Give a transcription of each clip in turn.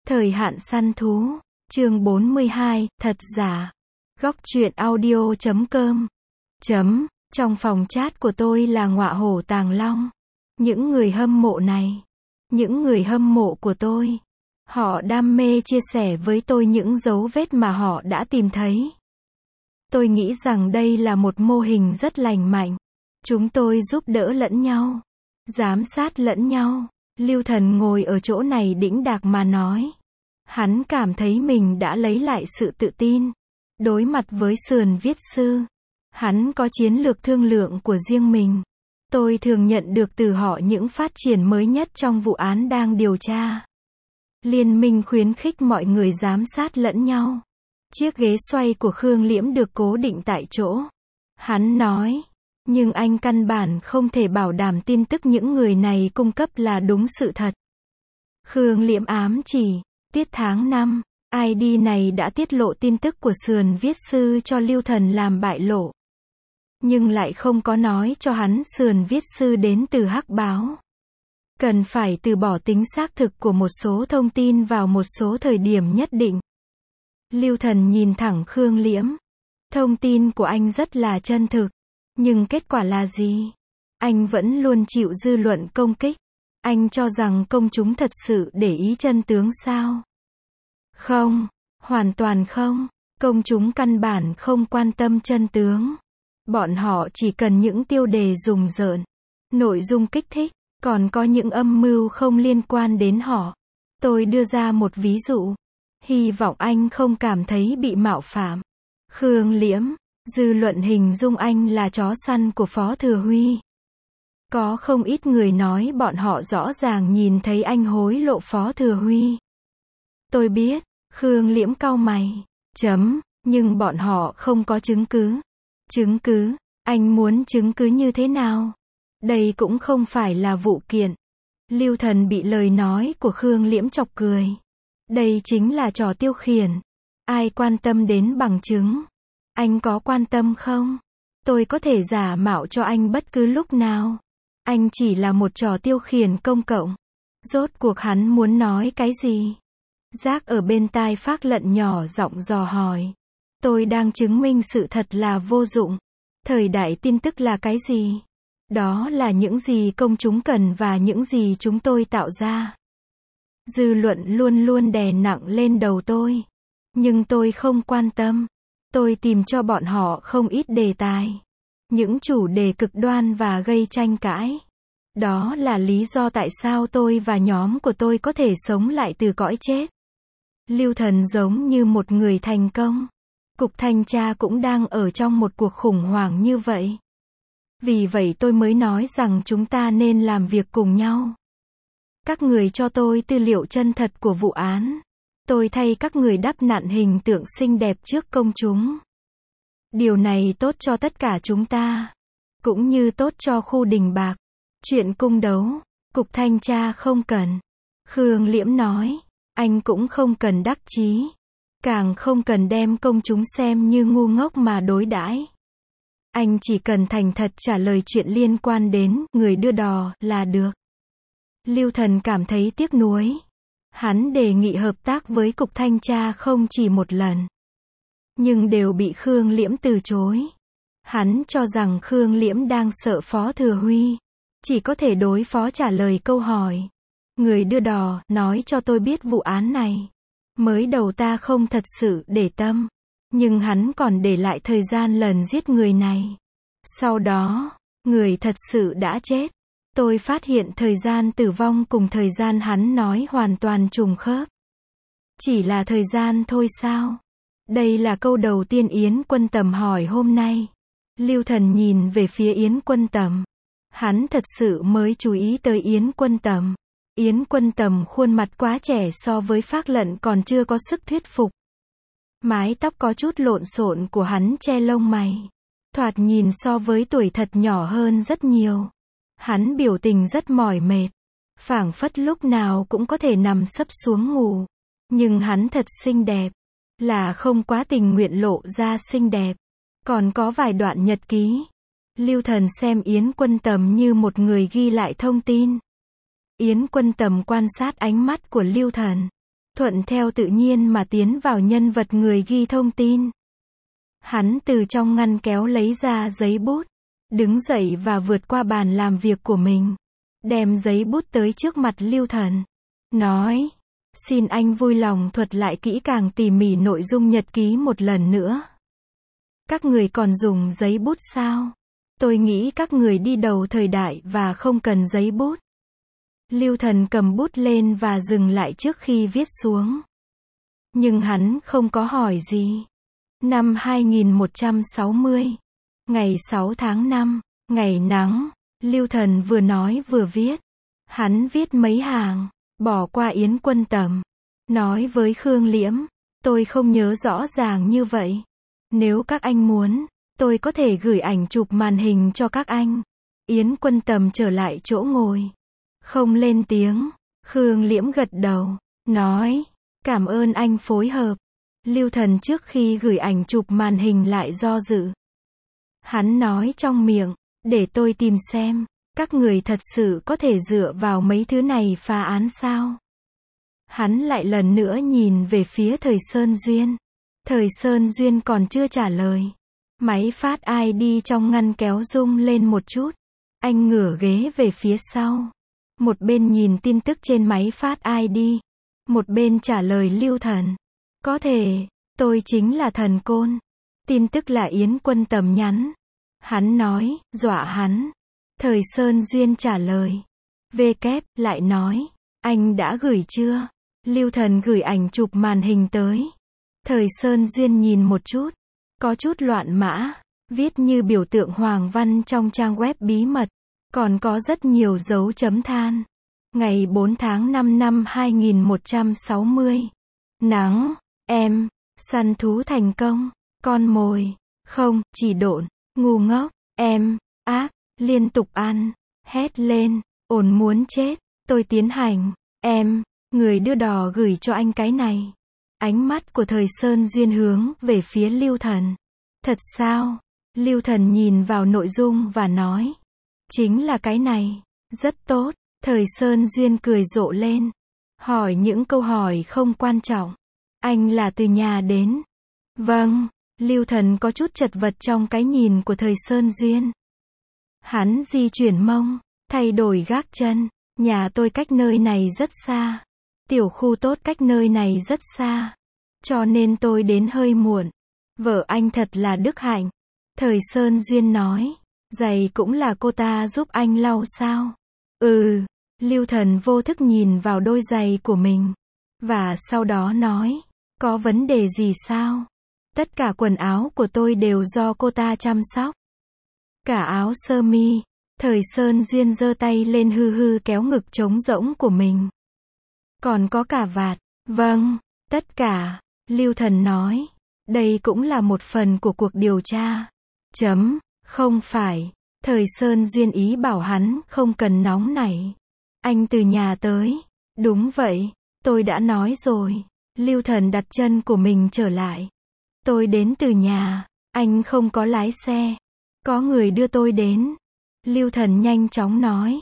Thời hạn săn thú. Chương 42, thật giả. Góc truyện audio.com. Trong phòng chat của tôi là ngọa hổ tàng long. Những người hâm mộ này, những người hâm mộ của tôi, họ đam mê chia sẻ với tôi những dấu vết mà họ đã tìm thấy. Tôi nghĩ rằng đây là một mô hình rất lành mạnh. Chúng tôi giúp đỡ lẫn nhau, giám sát lẫn nhau. Lưu Thần ngồi ở chỗ này đĩnh đạc mà nói. Hắn cảm thấy mình đã lấy lại sự tự tin. Đối mặt với sườn viết sư, hắn có chiến lược thương lượng của riêng mình. Tôi thường nhận được từ họ những phát triển mới nhất trong vụ án đang điều tra. Liên minh khuyến khích mọi người giám sát lẫn nhau. Chiếc ghế xoay của Khương Liễm được cố định tại chỗ. Hắn nói, nhưng anh căn bản không thể bảo đảm tin tức những người này cung cấp là đúng sự thật. Khương Liễm ám chỉ, tiết tháng 5, ID này đã tiết lộ tin tức của sườn viết sư cho Lưu Thần làm bại lộ. Nhưng lại không có nói cho hắn sườn viết sư đến từ Hắc Báo. Cần phải từ bỏ tính xác thực của một số thông tin vào một số thời điểm nhất định. Lưu Thần nhìn thẳng Khương Liễm. Thông tin của anh rất là chân thực. Nhưng kết quả là gì? Anh vẫn luôn chịu dư luận công kích. Anh cho rằng công chúng thật sự để ý chân tướng sao? Không, hoàn toàn không. Công chúng căn bản không quan tâm chân tướng. Bọn họ chỉ cần những tiêu đề rùng rợn, nội dung kích thích, còn có những âm mưu không liên quan đến họ. Tôi đưa ra một ví dụ. Hy vọng anh không cảm thấy bị mạo phạm. Khương Liễm, dư luận hình dung anh là chó săn của Phó Thừa Huy. Có không ít người nói bọn họ rõ ràng nhìn thấy anh hối lộ Phó Thừa Huy. Tôi biết, Khương Liễm cau mày. Nhưng bọn họ không có chứng cứ. Chứng cứ? Anh muốn chứng cứ như thế nào? Đây cũng không phải là vụ kiện. Lưu Thần bị lời nói của Khương Liễm chọc cười. Đây chính là trò tiêu khiển. Ai quan tâm đến bằng chứng? Anh có quan tâm không? Tôi có thể giả mạo cho anh bất cứ lúc nào. Anh chỉ là một trò tiêu khiển công cộng. Rốt cuộc hắn muốn nói cái gì? Giác ở bên tai Phác Lận nhỏ giọng dò hỏi. Tôi đang chứng minh sự thật là vô dụng. Thời đại tin tức là cái gì? Đó là những gì công chúng cần và những gì chúng tôi tạo ra. Dư luận luôn luôn đè nặng lên đầu tôi. Nhưng tôi không quan tâm. Tôi tìm cho bọn họ không ít đề tài. Những chủ đề cực đoan và gây tranh cãi. Đó là lý do tại sao tôi và nhóm của tôi có thể sống lại từ cõi chết. Lưu Thần giống như một người thành công. Cục thanh tra cũng đang ở trong một cuộc khủng hoảng như vậy. Vì vậy tôi mới nói rằng chúng ta nên làm việc cùng nhau. Các người cho tôi tư liệu chân thật của vụ án. Tôi thay các người đắp nặn hình tượng xinh đẹp trước công chúng. Điều này tốt cho tất cả chúng ta. Cũng như tốt cho khu Đình Bạc. Chuyện cung đấu, cục thanh tra không cần. Khương Liễm nói, anh cũng không cần đắc chí. Càng không cần đem công chúng xem như ngu ngốc mà đối đãi. Anh chỉ cần thành thật trả lời chuyện liên quan đến người đưa đò là được. Lưu Thần cảm thấy tiếc nuối. Hắn đề nghị hợp tác với cục thanh tra không chỉ một lần. Nhưng đều bị Khương Liễm từ chối. Hắn cho rằng Khương Liễm đang sợ Phó Thừa Huy. Chỉ có thể đối phó trả lời câu hỏi. Người đưa đò nói cho tôi biết vụ án này. Mới đầu ta không thật sự để tâm. Nhưng hắn còn để lại thời gian lần giết người này. Sau đó, người thật sự đã chết. Tôi phát hiện thời gian tử vong cùng thời gian hắn nói hoàn toàn trùng khớp. Chỉ là thời gian thôi sao? Đây là câu đầu tiên Yến Quân Tầm hỏi hôm nay. Lưu Thần nhìn về phía Yến Quân Tầm. Hắn thật sự mới chú ý tới Yến Quân Tầm. Yến Quân Tầm khuôn mặt quá trẻ so với Phác Lận còn chưa có sức thuyết phục. Mái tóc có chút lộn xộn của hắn che lông mày. Thoạt nhìn so với tuổi thật nhỏ hơn rất nhiều. Hắn biểu tình rất mỏi mệt. Phảng phất lúc nào cũng có thể nằm sấp xuống ngủ. Nhưng hắn thật xinh đẹp. Là không quá tình nguyện lộ ra xinh đẹp. Còn có vài đoạn nhật ký. Lưu Thần xem Yến Quân Tầm như một người ghi lại thông tin. Yến Quân Tầm quan sát ánh mắt của Lưu Thần. thuận theo tự nhiên mà tiến vào nhân vật người ghi thông tin. Hắn từ trong ngăn kéo lấy ra giấy bút, đứng dậy và vượt qua bàn làm việc của mình, đem giấy bút tới trước mặt Lưu Thần, nói, xin anh vui lòng thuật lại kỹ càng tỉ mỉ nội dung nhật ký một lần nữa. Các người còn dùng giấy bút sao? Tôi nghĩ các người đi đầu thời đại và không cần giấy bút. Lưu Thần cầm bút lên và dừng lại trước khi viết xuống. Nhưng hắn không có hỏi gì. Năm 2160, ngày 6 tháng 5, ngày nắng, Lưu Thần vừa nói vừa viết. Hắn viết mấy hàng, bỏ qua Yến Quân Tầm. Nói với Khương Liễm, tôi không nhớ rõ ràng như vậy. Nếu các anh muốn, tôi có thể gửi ảnh chụp màn hình cho các anh. Yến Quân Tầm trở lại chỗ ngồi. Không lên tiếng. Khương Liễm gật đầu, nói, cảm ơn anh phối hợp. Lưu Thần trước khi gửi ảnh chụp màn hình lại do dự. Hắn nói trong miệng, để tôi tìm xem, các người thật sự có thể dựa vào mấy thứ này phá án sao? Hắn lại lần nữa nhìn về phía Thời Sơn Duyên. Thời Sơn Duyên còn chưa trả lời. Máy phát ID trong ngăn kéo rung lên một chút. Anh ngửa ghế về phía sau. Một bên nhìn tin tức trên máy phát ID. Một bên trả lời Lưu Thần. Có thể, tôi chính là Thần Côn. Tin tức là Yến Quân Tầm nhắn. Hắn nói, dọa hắn. Thời Sơn Duyên trả lời. VK lại nói, anh đã gửi chưa? Lưu Thần gửi ảnh chụp màn hình tới. Thời Sơn Duyên nhìn một chút. Có chút loạn mã. Viết như biểu tượng hoàng văn trong trang web bí mật. Còn có rất nhiều dấu chấm than. Ngày 4 tháng 5 năm 2160. Nắng, em, săn thú thành công. Con mồi, không, chỉ độn, ngu ngốc, em, ác, liên tục ăn, hét lên, ồn muốn chết, tôi tiến hành, em, người đưa đò gửi cho anh cái này. Ánh mắt của Thời Sơn Duyên hướng về phía Lưu Thần. Thật sao? Lưu Thần nhìn vào nội dung và nói. Chính là cái này. Rất tốt. Thời Sơn Duyên cười rộ lên. Hỏi những câu hỏi không quan trọng. Anh là từ nhà đến. Vâng. Lưu Thần có chút chật vật trong cái nhìn của Thời Sơn Duyên. Hắn di chuyển mông, thay đổi gác chân. Nhà tôi cách nơi này rất xa. Tiểu khu tốt cách nơi này rất xa. Cho nên tôi đến hơi muộn. Vợ anh thật là đức hạnh. Thời Sơn Duyên nói. Giày cũng là cô ta giúp anh lau sao? Ừ. Lưu Thần vô thức nhìn vào đôi giày của mình. Và sau đó nói. Có vấn đề gì sao? Tất cả quần áo của tôi đều do cô ta chăm sóc. Cả áo sơ mi. Thời Sơn Duyên giơ tay lên hư hư kéo ngực trống rỗng của mình. Còn có cả vạt. Vâng, tất cả. Lưu Thần nói. Đây cũng là một phần của cuộc điều tra. Không phải. Thời Sơn Duyên ý bảo hắn không cần nóng nảy. Anh từ nhà tới. Đúng vậy. Tôi đã nói rồi. Lưu Thần đặt chân của mình trở lại. Tôi đến từ nhà. Anh không có lái xe. Có người đưa tôi đến. Lưu Thần nhanh chóng nói.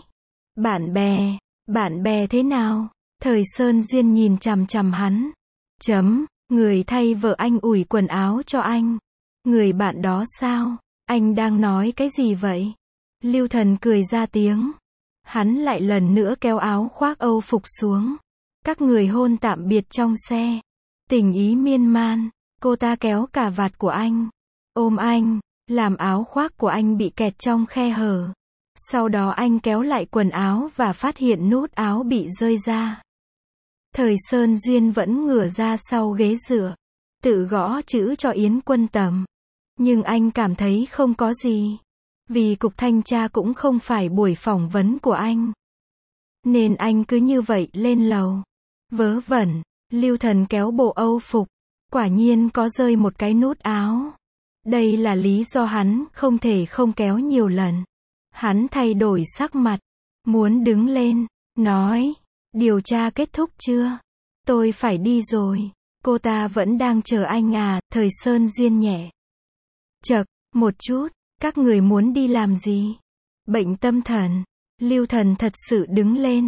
Bạn bè thế nào? Thời Sơn Duyên nhìn chằm chằm hắn. Người thay vợ anh ủi quần áo cho anh. Người bạn đó sao? Anh đang nói cái gì vậy? Lưu Thần cười ra tiếng. Hắn lại lần nữa kéo áo khoác Âu phục xuống. Các người hôn tạm biệt trong xe. Tình ý miên man. Cô ta kéo cả vạt của anh. Ôm anh. Làm áo khoác của anh bị kẹt trong khe hở. Sau đó anh kéo lại quần áo và phát hiện nút áo bị rơi ra. Thời Sơn Duyên vẫn ngửa ra sau ghế dựa. Tự gõ chữ cho Yến Quân Tầm. Nhưng anh cảm thấy không có gì. Vì cục thanh tra cũng không phải buổi phỏng vấn của anh. Nên anh cứ như vậy lên lầu. Vớ vẩn. Lưu Thần kéo bộ Âu phục. Quả nhiên có rơi một cái nút áo. Đây là lý do hắn không thể không kéo nhiều lần. Hắn thay đổi sắc mặt. Muốn đứng lên. Nói. Điều tra kết thúc chưa? Tôi phải đi rồi. Cô ta vẫn đang chờ anh à? Thời Sơn Duyên nhẹ. Chậc, một chút. Các người muốn đi làm gì? Bệnh tâm thần. Lưu Thần thật sự đứng lên.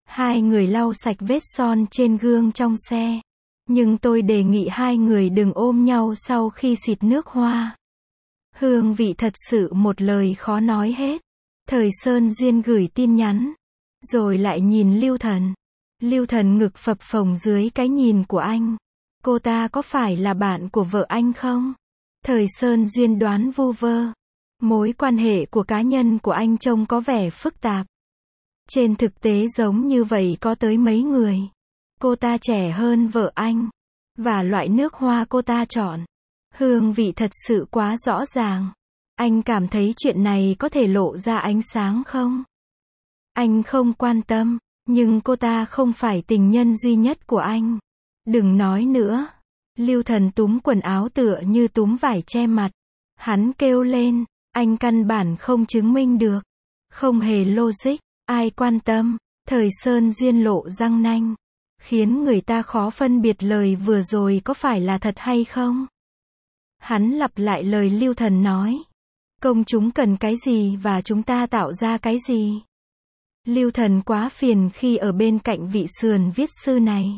Hai người lau sạch vết son trên gương trong xe. Nhưng tôi đề nghị hai người đừng ôm nhau sau khi xịt nước hoa. Hương vị thật sự một lời khó nói hết. Thời Sơn Duyên gửi tin nhắn. Rồi lại nhìn Lưu Thần. Lưu Thần ngực phập phồng dưới cái nhìn của anh. Cô ta có phải là bạn của vợ anh không? Thời Sơn Duyên đoán vu vơ. Mối quan hệ của cá nhân của anh trông có vẻ phức tạp. Trên thực tế giống như vậy có tới mấy người. Cô ta trẻ hơn vợ anh. Và loại nước hoa cô ta chọn. Hương vị thật sự quá rõ ràng. Anh cảm thấy chuyện này có thể lộ ra ánh sáng không? Anh không quan tâm. Nhưng cô ta không phải tình nhân duy nhất của anh. Đừng nói nữa. Lưu Thần túm quần áo tựa như túm vải che mặt. Hắn kêu lên. Anh căn bản không chứng minh được. Không hề logic. Ai quan tâm. Thời Sơn Duyên lộ răng nanh. Khiến người ta khó phân biệt lời vừa rồi có phải là thật hay không. Hắn lặp lại lời Lưu Thần nói. Công chúng cần cái gì và chúng ta tạo ra cái gì. Lưu Thần quá phiền khi ở bên cạnh vị sườn viết sư này.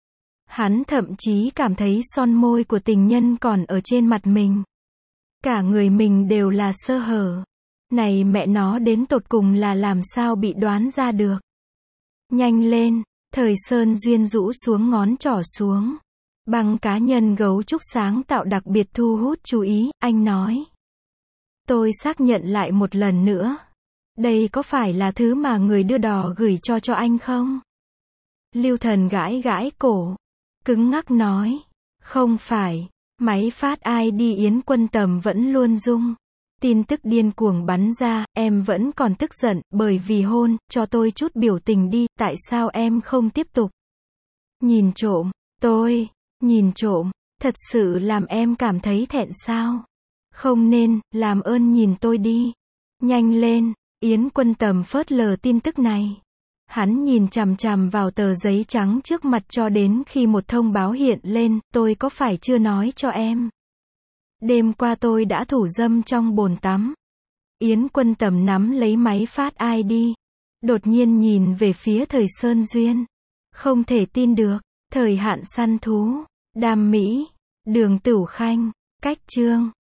Hắn thậm chí cảm thấy son môi của tình nhân còn ở trên mặt mình. Cả người mình đều là sơ hở. Này mẹ nó đến tột cùng là làm sao bị đoán ra được. Nhanh lên. Thời Sơn Duyên rũ xuống ngón trỏ xuống. Bằng cá nhân gấu trúc sáng tạo đặc biệt thu hút chú ý, anh nói. Tôi xác nhận lại một lần nữa. Đây có phải là thứ mà người đưa đò gửi cho anh không? Lưu Thần gãi gãi cổ. Cứng ngắc nói. Không phải. Máy phát ID Yến Quân Tầm vẫn luôn rung. Tin tức điên cuồng bắn ra, em vẫn còn tức giận, bởi vì hôn, cho tôi chút biểu tình đi, tại sao em không tiếp tục? Nhìn trộm, nhìn trộm, thật sự làm em cảm thấy thẹn sao? Không nên, làm ơn nhìn tôi đi. Nhanh lên, Yến Quân Tầm phớt lờ tin tức này. Hắn nhìn chằm chằm vào tờ giấy trắng trước mặt cho đến khi một thông báo hiện lên, tôi có phải chưa nói cho em? Đêm qua tôi đã thủ dâm trong bồn tắm. Yến Quân Tầm nắm lấy máy phát ID. Đột nhiên nhìn về phía Thời Sơn Duyên. Không thể tin được. Thời Hạn Săn Thú. Đam Mỹ. Đường Tửu Khanh. Cách chương.